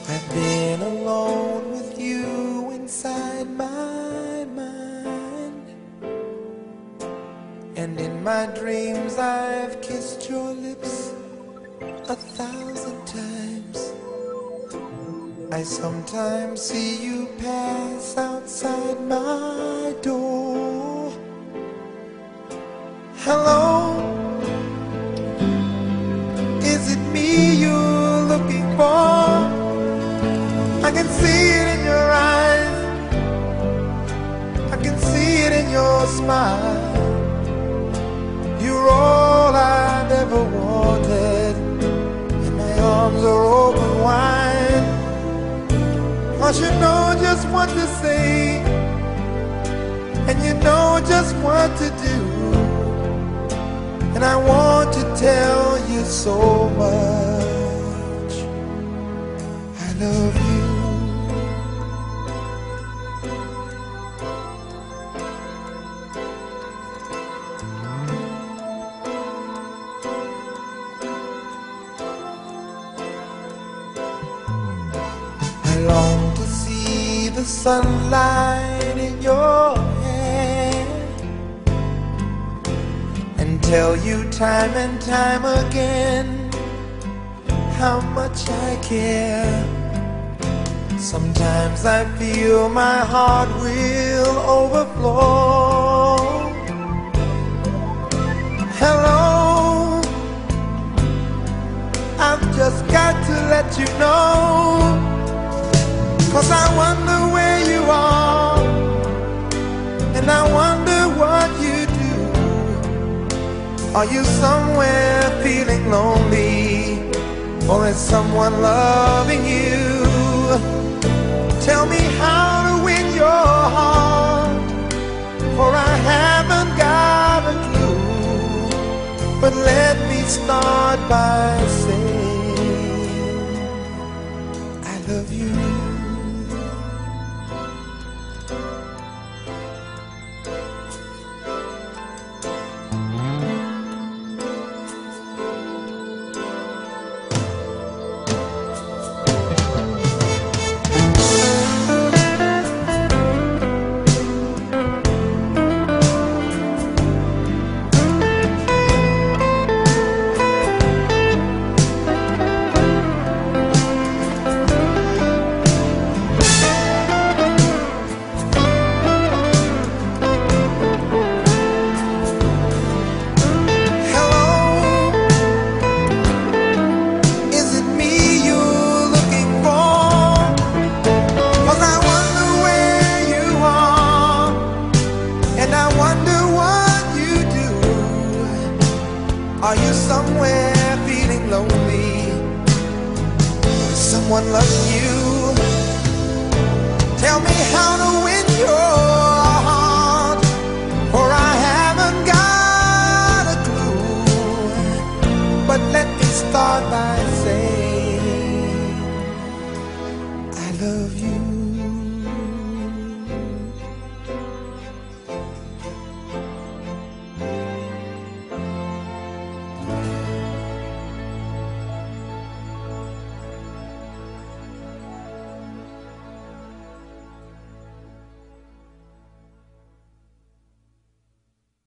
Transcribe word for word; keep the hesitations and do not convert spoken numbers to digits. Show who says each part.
Speaker 1: I've been alone with you inside my mind, and in my dreams I've kissed your lips a thousand times. I sometimes see you pass outside my door. Hello, is it me you're looking for? I can see it in your eyes, I can see it in your smile. You're all I've ever wanted, and my arms are open wide. 'Cause you know just what to say, and you know just what to do, and I want to tell you so much I love you. I long to see the sunlight in your hair and tell you time and time again how much I care. Sometimes I feel my heart will overflow. Hello, I've just got to let you know, 'cause I wonder where you are, and I wonder what you do. Are you somewhere feeling lonely, or is someone loving you? Tell me how to win your heart, for I haven't got a clue. But let me start by saying I love you. Are you somewhere feeling lonely? Is someone loving you? Tell me how to win your heart, for I haven't got a clue. But let me start by saying I love you.